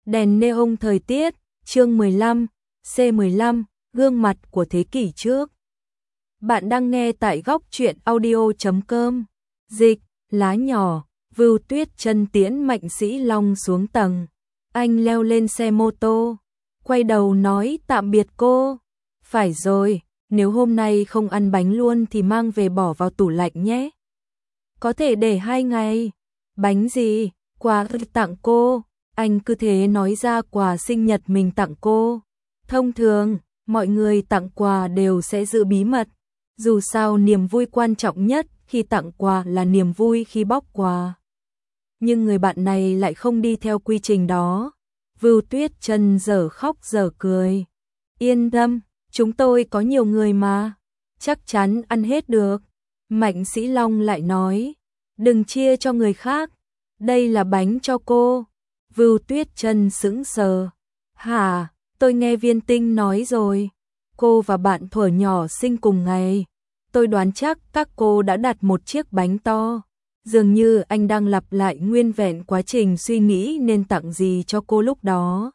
Đèn neon thời tiết, chương 15, C15, gương mặt của thế kỷ trước. Bạn đang nghe tại góc truyện audio.com. Dịch, lá nhỏ, Vưu Tuyết Chân tiễn Mạnh Sĩ Long xuống tầng. Anh leo lên xe mô tô, quay đầu nói tạm biệt cô. Phải rồi, nếu hôm nay không ăn bánh luôn thì mang về bỏ vào tủ lạnh nhé. Có thể để 2 ngày. Bánh gì? Quà tặng cô. Anh cứ thế nói ra quà sinh nhật mình tặng cô. Thông thường, mọi người tặng quà đều sẽ giữ bí mật. Dù sao niềm vui quan trọng nhất khi tặng quà là niềm vui khi bóc quà. Nhưng người bạn này lại không đi theo quy trình đó. Vưu Tuyết Chân dở khóc dở cười. Yên tâm, chúng tôi có nhiều người mà. Chắc chắn ăn hết được. Mạnh Sĩ Long lại nói. Đừng chia cho người khác. Đây là bánh cho cô. Vưu Tuyết Chân sững sờ. Hả, tôi nghe Viên Tinh nói rồi. Cô và bạn thuở nhỏ sinh cùng ngày. Tôi đoán chắc các cô đã đặt một chiếc bánh to. Dường như anh đang lặp lại nguyên vẹn quá trình suy nghĩ nên tặng gì cho cô lúc đó.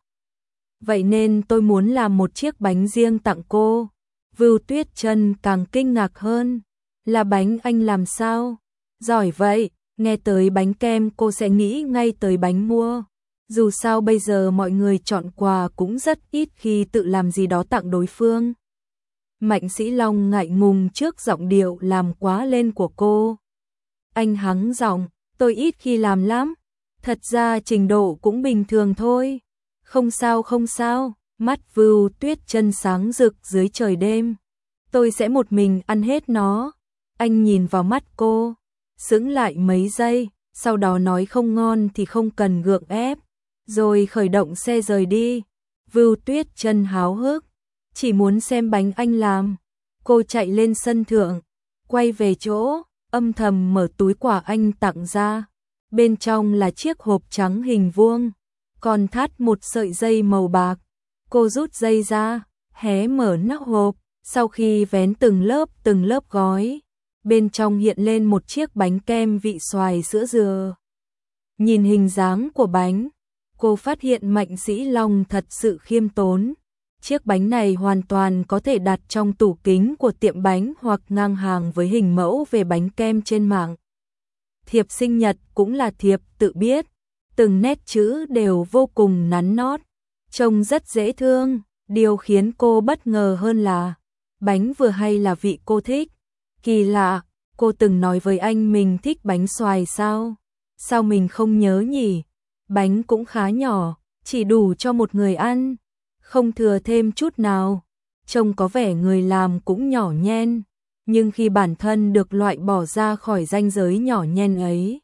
Vậy nên tôi muốn làm một chiếc bánh riêng tặng cô. Vưu Tuyết Chân càng kinh ngạc hơn. Là bánh anh làm sao? Giỏi vậy, nghe tới bánh kem cô sẽ nghĩ ngay tới bánh mua. Dù sao bây giờ mọi người chọn quà cũng rất ít khi tự làm gì đó tặng đối phương. Mạnh Sĩ Long ngại ngùng trước giọng điệu làm quá lên của cô. Anh hắng giọng, tôi ít khi làm lắm. Thật ra trình độ cũng bình thường thôi. Không sao không sao, mắt Vưu Tuyết Chân sáng rực dưới trời đêm. Tôi sẽ một mình ăn hết nó. Anh nhìn vào mắt cô, sững lại mấy giây, sau đó nói không ngon thì không cần gượng ép. Rồi khởi động xe rời đi. Vưu Tuyết Chân háo hức, chỉ muốn xem bánh anh làm. Cô chạy lên sân thượng, quay về chỗ, âm thầm mở túi quà anh tặng ra. Bên trong là chiếc hộp trắng hình vuông, còn thắt một sợi dây màu bạc. Cô rút dây ra, hé mở nắp hộp, sau khi vén từng lớp gói, bên trong hiện lên một chiếc bánh kem vị xoài sữa dừa. Nhìn hình dáng của bánh, cô phát hiện Mạnh Sĩ Long thật sự khiêm tốn. Chiếc bánh này hoàn toàn có thể đặt trong tủ kính của tiệm bánh hoặc ngang hàng với hình mẫu về bánh kem trên mạng. Thiệp sinh nhật cũng là thiệp tự biết, từng nét chữ đều vô cùng nắn nót, trông rất dễ thương. Điều khiến cô bất ngờ hơn là bánh vừa hay là vị cô thích. Kỳ lạ, cô từng nói với anh mình thích bánh xoài sao? Sao mình không nhớ nhỉ? Bánh cũng khá nhỏ, chỉ đủ cho một người ăn, không thừa thêm chút nào. Trông có vẻ người làm cũng nhỏ nhen, nhưng khi bản thân được loại bỏ ra khỏi ranh giới nhỏ nhen ấy,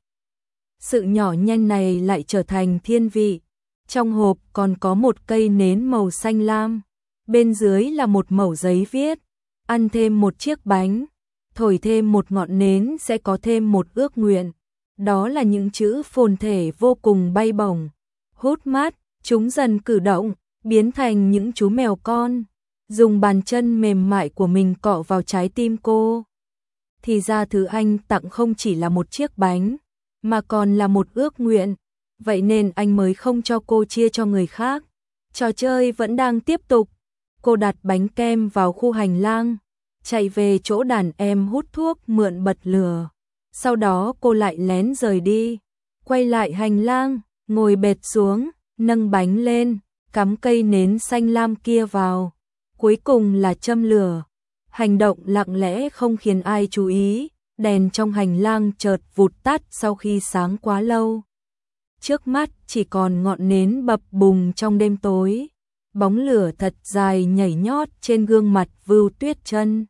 sự nhỏ nhen này lại trở thành thiên vị. Trong hộp còn có một cây nến màu xanh lam, bên dưới là một mẩu giấy viết, ăn thêm một chiếc bánh, thổi thêm một ngọn nến sẽ có thêm một ước nguyện. Đó là những chữ phồn thể vô cùng bay bổng, hút mắt, chúng dần cử động, biến thành những chú mèo con, dùng bàn chân mềm mại của mình cọ vào trái tim cô. Thì ra thứ anh tặng không chỉ là một chiếc bánh, mà còn là một ước nguyện, vậy nên anh mới không cho cô chia cho người khác. Trò chơi vẫn đang tiếp tục, cô đặt bánh kem vào khu hành lang, chạy về chỗ đàn em hút thuốc mượn bật lửa. Sau đó cô lại lén rời đi, quay lại hành lang, ngồi bệt xuống, nâng bánh lên, cắm cây nến xanh lam kia vào. Cuối cùng là châm lửa. Hành động lặng lẽ không khiến ai chú ý, đèn trong hành lang chợt vụt tắt sau khi sáng quá lâu. Trước mắt chỉ còn ngọn nến bập bùng trong đêm tối. Bóng lửa thật dài nhảy nhót trên gương mặt Vưu Tuyết Chân.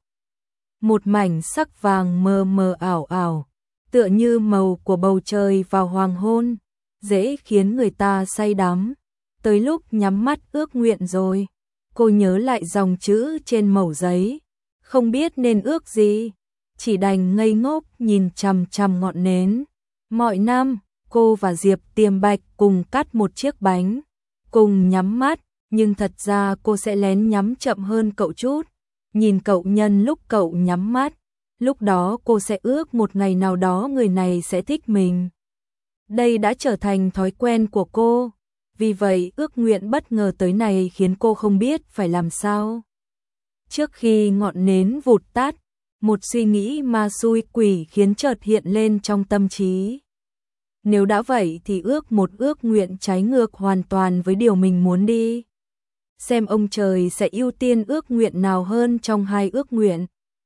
Một mảnh sắc vàng mờ mờ ảo ảo, tựa như màu của bầu trời vào hoàng hôn, dễ khiến người ta say đắm. Tới lúc nhắm mắt ước nguyện rồi, cô nhớ lại dòng chữ trên mẩu giấy, không biết nên ước gì, chỉ đành ngây ngốc nhìn chằm chằm ngọn nến. Mọi năm, cô và Diệp Tiềm Bạch cùng cắt một chiếc bánh, cùng nhắm mắt, nhưng thật ra cô sẽ lén nhắm chậm hơn cậu chút, nhìn cậu nhân lúc cậu nhắm mắt. Lúc đó cô sẽ ước một ngày nào đó người này sẽ thích mình. Đây đã trở thành thói quen của cô. vì vậy ước nguyện bất ngờ tới này khiến cô không biết phải làm sao. Trước khi ngọn nến vụt tắt, một suy nghĩ ma xui quỷ khiến chợt hiện lên trong tâm trí. Nếu đã vậy thì một ước nguyện trái ngược hoàn toàn với điều mình muốn đi. Xem ông trời sẽ ưu tiên ước nguyện nào hơn trong hai ước nguyện.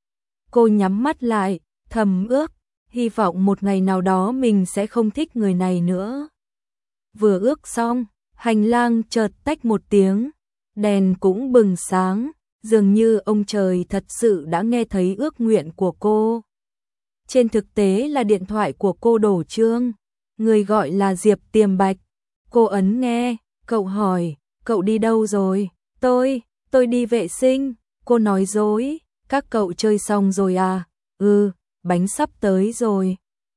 Cô nhắm mắt lại, thầm ước, hy vọng một ngày nào đó mình sẽ không thích người này nữa. Vừa ước xong, hành lang chợt tách một tiếng, đèn cũng bừng sáng, dường như ông trời thật sự đã nghe thấy ước nguyện của cô. Trên thực tế là điện thoại của cô đổ chuông, người gọi là Diệp Tiềm Bạch. Cô ấn nghe, cậu hỏi, cậu đi đâu rồi? Tôi đi vệ sinh. Cô nói dối, các cậu chơi xong rồi à? Bánh sắp tới rồi.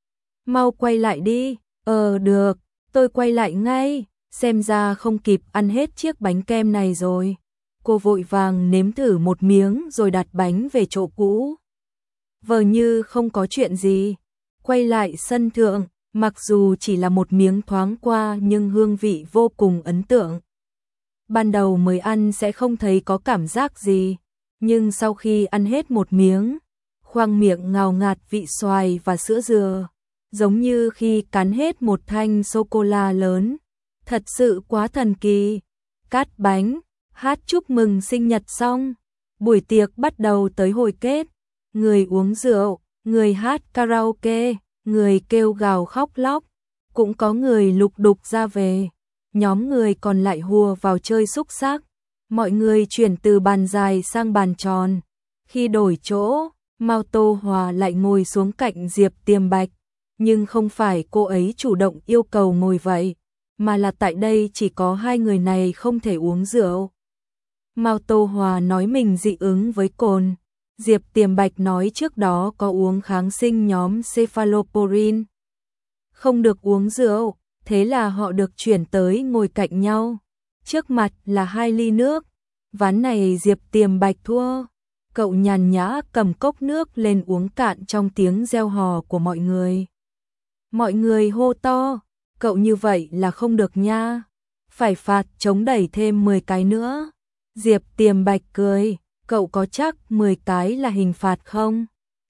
Mau quay lại đi. Được, tôi quay lại ngay, xem ra không kịp ăn hết chiếc bánh kem này rồi. Cô vội vàng nếm thử một miếng rồi đặt bánh về chỗ cũ. Vờ như không có chuyện gì, quay lại sân thượng, mặc dù chỉ là một miếng thoáng qua nhưng hương vị vô cùng ấn tượng. Ban đầu mới ăn sẽ không thấy có cảm giác gì, nhưng sau khi ăn hết một miếng, khoang miệng ngào ngạt vị xoài và sữa dừa, giống như khi cắn hết một thanh sô-cô-la lớn. Thật sự quá thần kỳ. Cắt bánh, hát chúc mừng sinh nhật xong, buổi tiệc bắt đầu tới hồi kết. Người uống rượu, người hát karaoke, người kêu gào khóc lóc, cũng có người lục đục ra về. Nhóm người còn lại hùa vào chơi xúc xắc. Mọi người chuyển từ bàn dài sang bàn tròn. Khi đổi chỗ, Mao Tô Hòa lại ngồi xuống cạnh Diệp Tiềm Bạch. Nhưng không phải cô ấy chủ động yêu cầu ngồi vậy, mà là tại đây chỉ có hai người này không thể uống rượu. Mao Tô Hòa nói mình dị ứng với cồn. Diệp Tiềm Bạch nói trước đó có uống kháng sinh nhóm cephalosporin. Không được uống rượu, thế là họ được chuyển tới ngồi cạnh nhau. Trước mặt là 2 ly nước. Ván này Diệp Tiềm Bạch thua. Cậu nhàn nhã cầm cốc nước lên uống cạn trong tiếng reo hò của mọi người. Mọi người hô to, cậu như vậy là không được nha. Phải phạt chống đẩy thêm 10 cái nữa. Diệp Tiềm Bạch cười, cậu có chắc 10 cái là hình phạt không?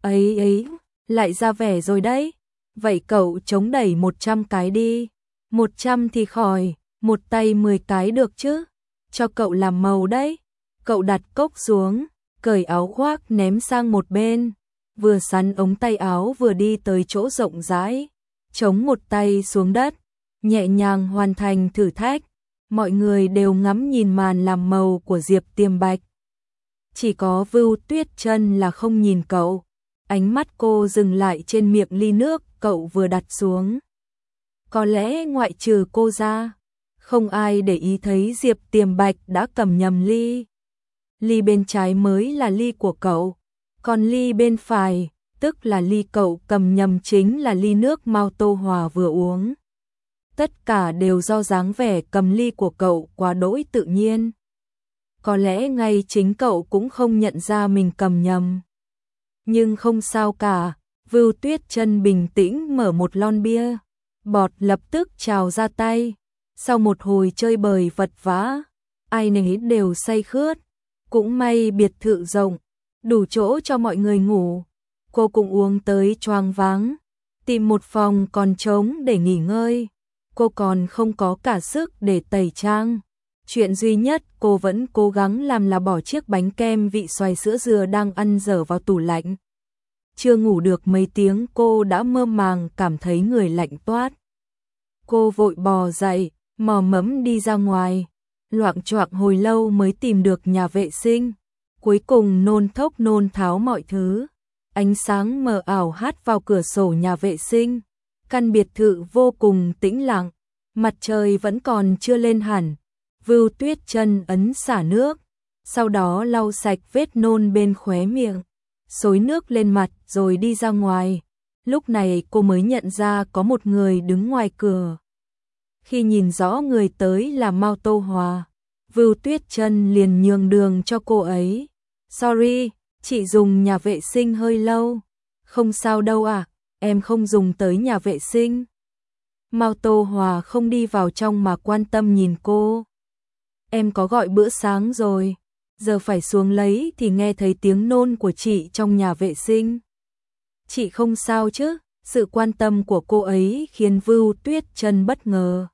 Ấy, lại ra vẻ rồi đấy. Vậy cậu chống đẩy 100 cái đi. 100 thì khỏi, một tay 10 cái được chứ. Cho cậu làm màu đấy. Cậu đặt cốc xuống, cởi áo khoác ném sang một bên. Vừa sắn ống tay áo vừa đi tới chỗ rộng rãi. Chống một tay xuống đất, nhẹ nhàng hoàn thành thử thách. Mọi người đều ngắm nhìn màn làm màu của Diệp Tiềm Bạch. Chỉ có Vưu Tuyết Chân là không nhìn cậu. Ánh mắt cô dừng lại trên miệng ly nước cậu vừa đặt xuống. Có lẽ ngoại trừ cô ra, không ai để ý thấy Diệp Tiềm Bạch đã cầm nhầm ly. Ly bên trái mới là ly của cậu, còn ly bên phải, tức là ly cậu cầm nhầm chính là ly nước Mao Tô Hòa vừa uống. Tất cả đều do dáng vẻ cầm ly của cậu quá đỗi tự nhiên. Có lẽ ngay chính cậu cũng không nhận ra mình cầm nhầm. Nhưng không sao cả, Vưu Tuyết Chân bình tĩnh mở một lon bia. Bọt lập tức trào ra tay. Sau một hồi chơi bời vật vã, ai nấy đều say khướt. Cũng may biệt thự rộng, đủ chỗ cho mọi người ngủ. Cô cũng uống tới choáng váng, tìm một phòng còn trống để nghỉ ngơi. Cô còn không có cả sức để tẩy trang. Chuyện duy nhất cô vẫn cố gắng làm là bỏ chiếc bánh kem vị xoài sữa dừa đang ăn dở vào tủ lạnh. Chưa ngủ được mấy tiếng cô đã mơ màng cảm thấy người lạnh toát. Cô vội bò dậy, mò mẫm đi ra ngoài. Loạng choạng hồi lâu mới tìm được nhà vệ sinh. Cuối cùng nôn thốc nôn tháo mọi thứ. Ánh sáng mờ ảo hắt vào cửa sổ nhà vệ sinh. Căn biệt thự vô cùng tĩnh lặng. Mặt trời vẫn còn chưa lên hẳn. Vưu Tuyết Chân ấn xả nước, sau đó lau sạch vết nôn bên khóe miệng, xối nước lên mặt rồi đi ra ngoài. Lúc này cô mới nhận ra có một người đứng ngoài cửa. Khi nhìn rõ người tới là Mao Tô Hòa, Vưu Tuyết Chân liền nhường đường cho cô ấy. Sorry, chị dùng nhà vệ sinh hơi lâu. Không sao đâu ạ, em không dùng tới nhà vệ sinh. Mao Tô Hòa không đi vào trong mà quan tâm nhìn cô. Em có gọi bữa sáng rồi, giờ phải xuống lấy thì nghe thấy tiếng nôn của chị trong nhà vệ sinh. Chị không sao chứ? Sự quan tâm của cô ấy khiến Vưu Tuyết Chân bất ngờ.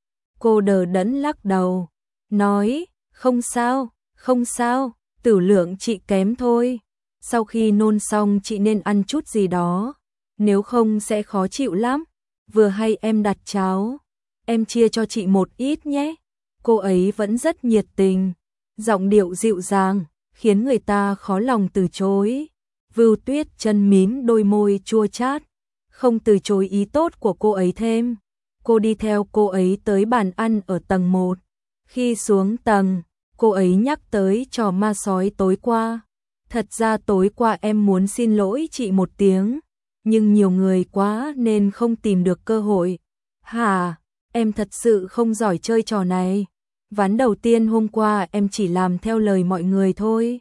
Cô đờ đẫn lắc đầu, nói, không sao, không sao, tử lượng chị kém thôi. Sau khi nôn xong chị nên ăn chút gì đó, nếu không sẽ khó chịu lắm. Vừa hay em đặt cháo, em chia cho chị một ít nhé. Cô ấy vẫn rất nhiệt tình, giọng điệu dịu dàng, khiến người ta khó lòng từ chối. Vưu Tuyết Chân mím đôi môi chua chát, không từ chối ý tốt của cô ấy thêm. Cô đi theo cô ấy tới bàn ăn ở tầng 1. Khi xuống tầng, cô ấy nhắc tới trò ma sói tối qua. Thật ra tối qua em muốn xin lỗi chị một tiếng, nhưng nhiều người quá nên không tìm được cơ hội. Hả, em thật sự không giỏi chơi trò này. Ván đầu tiên hôm qua em chỉ làm theo lời mọi người thôi.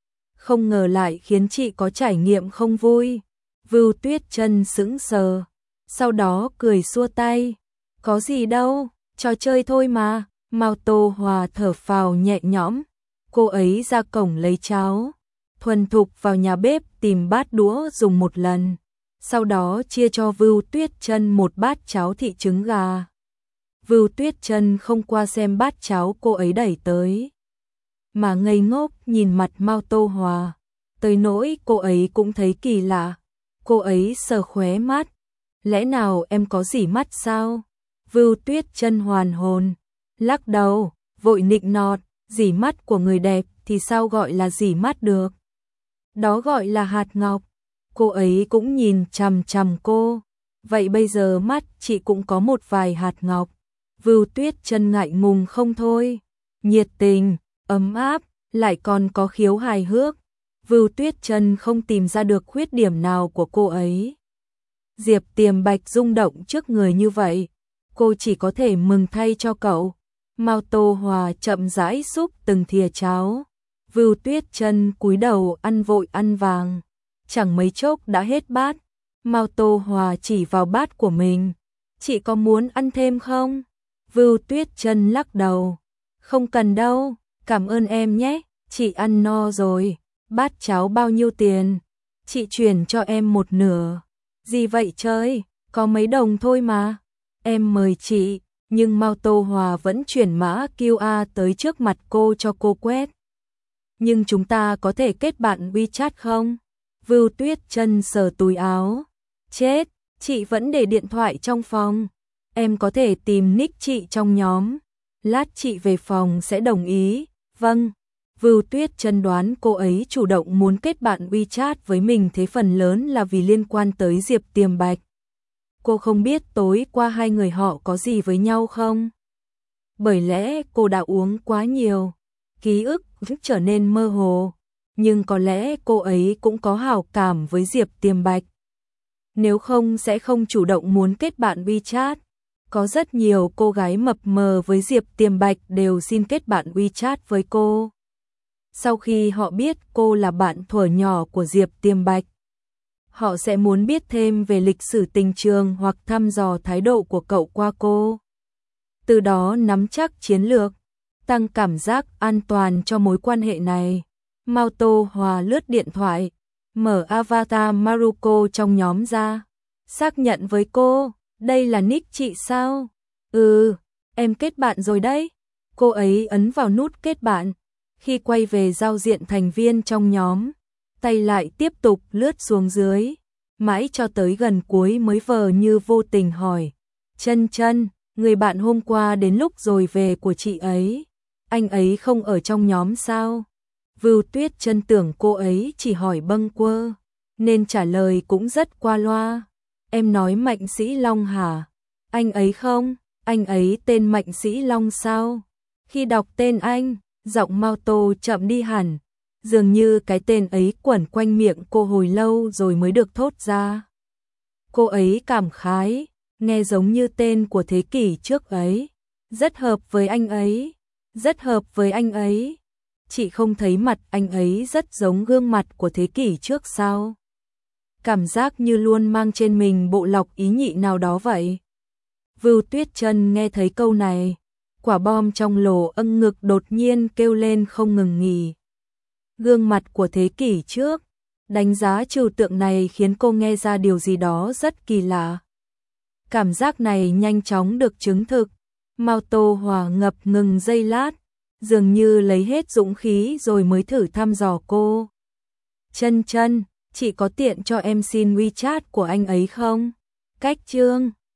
Không ngờ lại khiến chị có trải nghiệm không vui. Vưu Tuyết Chân sững sờ, sau đó cười xua tay. Có gì đâu, trò chơi thôi mà. Mao Tô Hòa thở phào nhẹ nhõm. Cô ấy ra cổng lấy cháo, thuần thục vào nhà bếp tìm bát đũa dùng một lần. Sau đó chia cho Vưu Tuyết Chân một bát cháo thịt trứng gà. Vưu Tuyết Chân không qua xem bát cháo cô ấy đẩy tới, mà ngây ngốc nhìn mặt Mao Tô Hòa, tới nỗi cô ấy cũng thấy kỳ lạ. Cô ấy sờ khóe mắt, lẽ nào em có dỉ mắt sao? Vưu Tuyết Chân hoàn hồn, lắc đầu, vội nịnh nọt, dỉ mắt của người đẹp thì sao gọi là dỉ mắt được? Đó gọi là hạt ngọc. Cô ấy cũng nhìn chằm chằm cô, vậy bây giờ mắt chị cũng có một vài hạt ngọc. Vưu Tuyết Chân ngại ngùng không thôi, nhiệt tình, ấm áp, lại còn có khiếu hài hước. Vưu Tuyết Chân không tìm ra được khuyết điểm nào của cô ấy. Diệp Tiềm Bạch rung động trước người như vậy, cô chỉ có thể mừng thay cho cậu. Mao Tô Hòa chậm rãi xúc từng thìa cháo. Vưu Tuyết Chân cúi đầu ăn vội ăn vàng, chẳng mấy chốc đã hết bát. Mao Tô Hòa chỉ vào bát của mình, chị có muốn ăn thêm không? Vưu Tuyết Chân lắc đầu, không cần đâu, cảm ơn em nhé, chị ăn no rồi. Bát cháo bao nhiêu tiền? Chị chuyển cho em một nửa. Gì vậy trời, có mấy đồng thôi mà. Em mời chị, nhưng Mao Tô Hòa vẫn chuyển mã QR tới trước mặt cô cho cô quét. Nhưng chúng ta có thể kết bạn WeChat không? Vưu Tuyết Chân sờ túi áo. Chết, chị vẫn để điện thoại trong phòng. Em có thể tìm nick chị trong nhóm. Lát chị về phòng sẽ đồng ý. Vâng. Vưu Tuyết Chân đoán cô ấy chủ động muốn kết bạn WeChat với mình thế phần lớn là vì liên quan tới Diệp Tiềm Bạch. Cô không biết tối qua hai người họ có gì với nhau không? Bởi lẽ cô đã uống quá nhiều, ký ức trở nên mơ hồ, nhưng có lẽ cô ấy cũng có hảo cảm với Diệp Tiềm Bạch. Nếu không sẽ không chủ động muốn kết bạn WeChat. Có rất nhiều cô gái mập mờ với Diệp Tiềm Bạch đều xin kết bạn WeChat với cô. Sau khi họ biết cô là bạn thuở nhỏ của Diệp Tiềm Bạch, họ sẽ muốn biết thêm về lịch sử tình trường hoặc thăm dò thái độ của cậu qua cô. Từ đó nắm chắc chiến lược, tăng cảm giác an toàn cho mối quan hệ này. Mao Tô Hòa lướt điện thoại, mở avatar Maruko trong nhóm ra, xác nhận với cô, đây là nick chị sao? Ừ, em kết bạn rồi đấy. Cô ấy ấn vào nút kết bạn. Khi quay về giao diện thành viên trong nhóm, tay lại tiếp tục lướt xuống dưới, mãi cho tới gần cuối mới vờ như vô tình hỏi, Chân Chân, người bạn hôm qua đến lúc rồi về của chị ấy, anh ấy không ở trong nhóm sao? Vưu Tuyết Chân tưởng cô ấy chỉ hỏi bâng quơ, nên trả lời cũng rất qua loa. Em nói Mạnh Sĩ Long hả? Anh ấy không? Anh ấy tên Mạnh Sĩ Long sao? Khi đọc tên anh, giọng Mao Tô chậm đi hẳn, dường như cái tên ấy quẩn quanh miệng cô hồi lâu rồi mới được thốt ra. Cô ấy cảm khái, nghe giống như tên của thế kỷ trước ấy, rất hợp với anh ấy, rất hợp với anh ấy. Chị không thấy mặt anh ấy rất giống gương mặt của thế kỷ trước sao? Cảm giác như luôn mang trên mình bộ lọc ý nhị nào đó vậy. Vưu Tuyết Chân nghe thấy câu này, quả bom trong lỗ âng ngực đột nhiên kêu lên không ngừng nghỉ. Gương mặt của thế kỷ trước, đánh giá trừu tượng này khiến cô nghe ra điều gì đó rất kỳ lạ. Cảm giác này nhanh chóng được chứng thực. Mao Tô Hòa ngập ngừng giây lát, dường như lấy hết dũng khí rồi mới thử thăm dò cô. Chân Chân, chị có tiện cho em xin WeChat của anh ấy không? Cách Trương